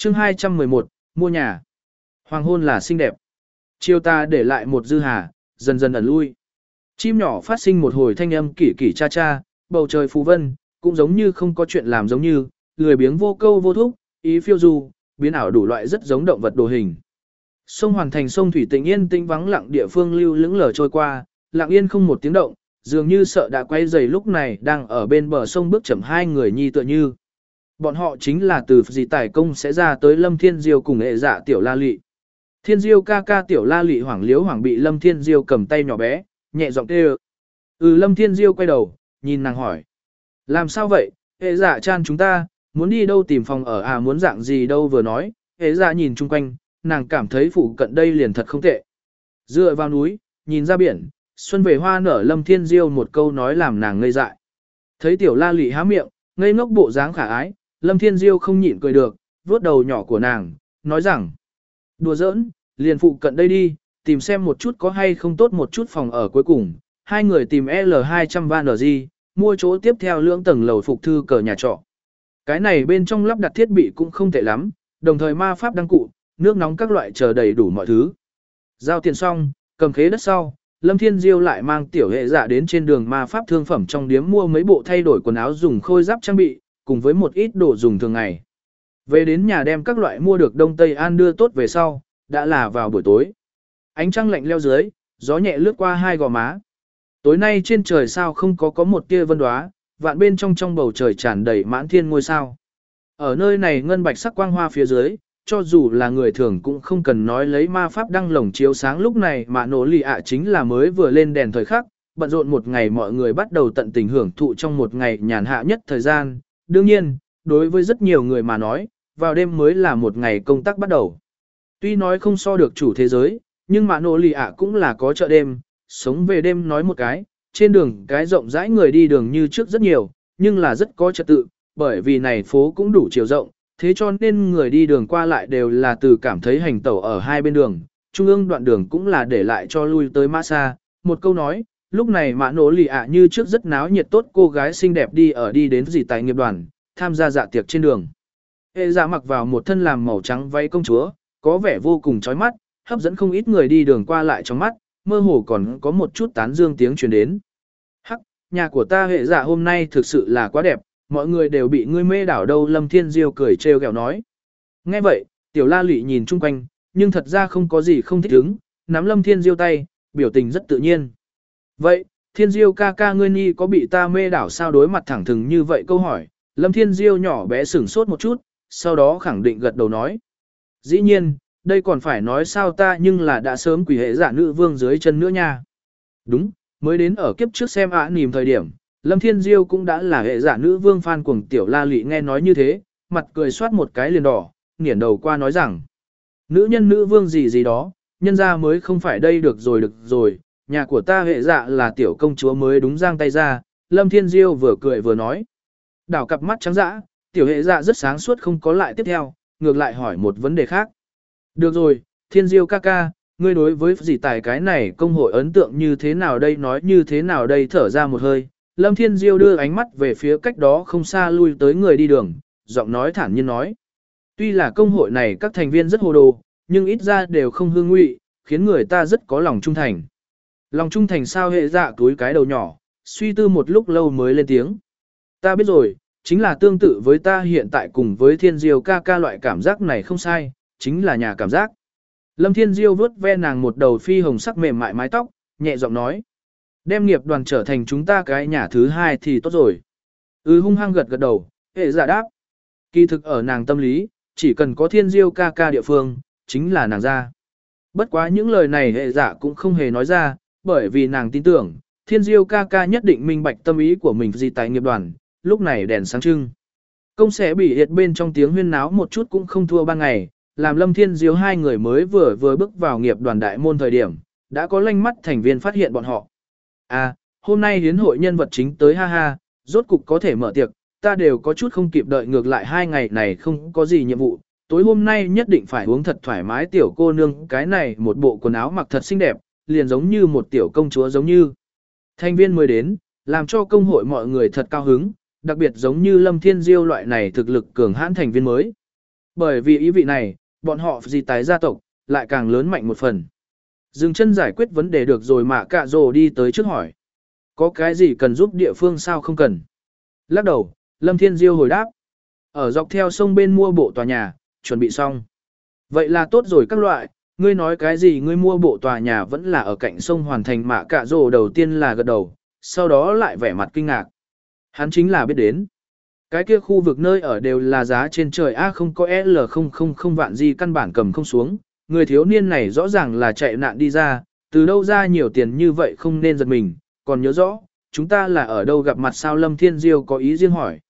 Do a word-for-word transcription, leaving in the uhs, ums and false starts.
chương hai trăm mười một, mua nhà. Hoàng hôn là xinh đẹp. Chiều ta để lại một dư hà, dần dần ẩn lui. Chim nhỏ phát sinh một hồi thanh âm kỷ kỷ cha cha, bầu trời phù vân, cũng giống như không có chuyện làm giống như, lười biếng vô câu vô thúc, ý phiêu du, biến ảo đủ loại rất giống động vật đồ hình. Sông Hoàn Thành sông thủy tĩnh yên tĩnh vắng lặng địa phương lưu lững lờ trôi qua, lặng yên không một tiếng động, dường như sợ đã quay dày lúc này đang ở bên bờ sông bước chậm hai người nhi tựa như. Bọn họ chính là từ dì tài công sẽ ra tới Lâm Thiên Diêu cùng hệ dạ tiểu la lị. Thiên Diêu ca ca tiểu la lị hoảng liếu hoảng bị Lâm Thiên Diêu cầm tay nhỏ bé, nhẹ giọng kêu. Ừ Lâm Thiên Diêu quay đầu, nhìn nàng hỏi. Làm sao vậy, hệ dạ chan chúng ta, muốn đi đâu tìm phòng ở à muốn dạng gì đâu vừa nói, hệ dạ nhìn chung quanh, nàng cảm thấy phụ cận đây liền thật không tệ. Dựa vào núi, nhìn ra biển, xuân về hoa nở Lâm Thiên Diêu một câu nói làm nàng ngây dại. Thấy tiểu la lị há miệng, ngây ngốc bộ dáng khả ái, Lâm Thiên Diêu không nhịn cười được, vuốt đầu nhỏ của nàng, nói rằng, đùa giỡn, liền phụ cận đây đi, tìm xem một chút có hay không tốt một chút phòng ở cuối cùng. Hai người tìm L hai trăm van ở gì, mua chỗ tiếp theo lưỡng tầng lầu phục thư cờ nhà trọ. Cái này bên trong lắp đặt thiết bị cũng không tệ lắm, đồng thời ma pháp đăng cụ, nước nóng các loại chờ đầy đủ mọi thứ. Giao tiền xong, cầm khế đất sau, Lâm Thiên Diêu lại mang tiểu hệ dạ đến trên đường ma pháp thương phẩm trong điếm mua mấy bộ thay đổi quần áo dùng khôi giáp trang bị, cùng với một ít đồ dùng thường ngày. Về đến nhà đem các loại mua được Đông Tây An đưa tốt về sau, đã là vào buổi tối. Ánh trăng lạnh leo dưới, gió nhẹ lướt qua hai gò má. Tối nay trên trời sao không có có một tia vân đóa, vạn bên trong trong bầu trời tràn đầy mãn thiên ngôi sao. Ở nơi này ngân bạch sắc quang hoa phía dưới, cho dù là người thường cũng không cần nói lấy ma pháp đăng lồng chiếu sáng lúc này mà nổ lì ạ chính là mới vừa lên đèn thời khắc, bận rộn một ngày mọi người bắt đầu tận tình hưởng thụ trong một ngày nhàn hạ nhất thời gian. Đương nhiên, đối với rất nhiều người mà nói, vào đêm mới là một ngày công tác bắt đầu. Tuy nói không so được chủ thế giới, nhưng mà nổ lì ạ cũng là có chợ đêm, sống về đêm nói một cái, trên đường cái rộng rãi người đi đường như trước rất nhiều, nhưng là rất có trật tự, bởi vì này phố cũng đủ chiều rộng, thế cho nên người đi đường qua lại đều là từ cảm thấy hành tẩu ở hai bên đường, trung ương đoạn đường cũng là để lại cho lui tới mã xa. Một câu nói, lúc này mã nổ lì ạ như trước rất náo nhiệt tốt cô gái xinh đẹp đi ở đi đến gì tại nghiệp đoàn, tham gia dạ tiệc trên đường. Hệ dạ mặc vào một thân làm màu trắng váy công chúa, có vẻ vô cùng chói mắt, hấp dẫn không ít người đi đường qua lại trong mắt, mơ hồ còn có một chút tán dương tiếng truyền đến. Hắc, nhà của ta hệ dạ hôm nay thực sự là quá đẹp, mọi người đều bị ngươi mê đảo đâu. Lâm Thiên Diêu cười trêu ghẹo nói. Nghe vậy, tiểu la lị nhìn chung quanh, nhưng thật ra không có gì không thích ứng, nắm Lâm Thiên Diêu tay, biểu tình rất tự nhiên. Vậy, Thiên Diêu ca ca ngươi nhi có bị ta mê đảo sao? Đối mặt thẳng thừng như vậy câu hỏi, Lâm Thiên Diêu nhỏ bé sửng sốt một chút, sau đó khẳng định gật đầu nói. Dĩ nhiên, đây còn phải nói sao ta nhưng là đã sớm quỷ hệ giả nữ vương dưới chân nữa nha. Đúng, mới đến ở kiếp trước xem ạ nìm thời điểm, Lâm Thiên Diêu cũng đã là hệ giả nữ vương fan cuồng tiểu la lị nghe nói như thế, mặt cười soát một cái liền đỏ, nghiển đầu qua nói rằng. Nữ nhân nữ vương gì gì đó, nhân ra mới không phải đây được rồi được rồi, nhà của ta hệ dạ là tiểu công chúa mới đúng giang tay ra. Lâm Thiên Diêu vừa cười vừa nói. Đảo cặp mắt trắng dã, tiểu hệ dạ rất sáng suốt không có lại tiếp theo, ngược lại hỏi một vấn đề khác. Được rồi, Thiên Diêu ca ca, ngươi đối với gì tài cái này công hội ấn tượng như thế nào đây nói như thế nào đây thở ra một hơi. Lâm Thiên Diêu đưa ánh mắt về phía cách đó không xa lui tới người đi đường, giọng nói thản nhiên nói. Tuy là công hội này các thành viên rất hồ đồ, nhưng ít ra đều không hương ngụy, khiến người ta rất có lòng trung thành. Lòng trung thành sao? Hệ dạ túi cái đầu nhỏ, suy tư một lúc lâu mới lên tiếng. Ta biết rồi, chính là tương tự với ta hiện tại cùng với Thiên Diêu ca ca loại cảm giác này không sai, chính là nhà cảm giác. Lâm Thiên Diêu vớt ve nàng một đầu phi hồng sắc mềm mại mái tóc, nhẹ giọng nói. Đem nghiệp đoàn trở thành chúng ta cái nhà thứ hai thì tốt rồi. Ừ hung hăng gật gật đầu, hệ dạ đáp. Kỳ thực ở nàng tâm lý, chỉ cần có Thiên Diêu ca ca địa phương, chính là nàng ra. Bất quá những lời này hệ dạ cũng không hề nói ra, bởi vì nàng tin tưởng, Thiên Diêu ca ca nhất định minh bạch tâm ý của mình gì tại nghiệp đoàn, lúc này đèn sáng trưng. Công sẽ bị hiệt bên trong tiếng huyên náo một chút cũng không thua ban ngày, làm Lâm Thiên Diêu hai người mới vừa vừa bước vào nghiệp đoàn đại môn thời điểm, đã có lanh mắt thành viên phát hiện bọn họ. À, hôm nay hiến hội nhân vật chính tới ha ha, rốt cục có thể mở tiệc, ta đều có chút không kịp đợi ngược lại hai ngày này không có gì nhiệm vụ, tối hôm nay nhất định phải uống thật thoải mái tiểu cô nương cái này một bộ quần áo mặc thật xinh đẹp, liền giống như một tiểu công chúa giống như. Thành viên mới đến, làm cho công hội mọi người thật cao hứng, đặc biệt giống như Lâm Thiên Diêu loại này thực lực cường hãn thành viên mới. Bởi vì ý vị này, bọn họ gì tái gia tộc, lại càng lớn mạnh một phần. Dừng chân giải quyết vấn đề được rồi mà cạ rồ đi tới trước hỏi. Có cái gì cần giúp địa phương sao không cần? Lắc đầu, Lâm Thiên Diêu hồi đáp. Ở dọc theo sông bên mua bộ tòa nhà, chuẩn bị xong. Vậy là tốt rồi các loại, ngươi nói cái gì ngươi mua bộ tòa nhà vẫn là ở cạnh sông hoàn thành mạ cạ rồ đầu tiên là gật đầu, sau đó lại vẻ mặt kinh ngạc. Hắn chính là biết đến. Cái kia khu vực nơi ở đều là giá trên trời A không có L không không không vạn gì căn bản cầm không xuống, người thiếu niên này rõ ràng là chạy nạn đi ra, từ đâu ra nhiều tiền như vậy không nên giật mình, còn nhớ rõ, chúng ta là ở đâu gặp mặt sao Lâm Thiên Diêu có ý riêng hỏi.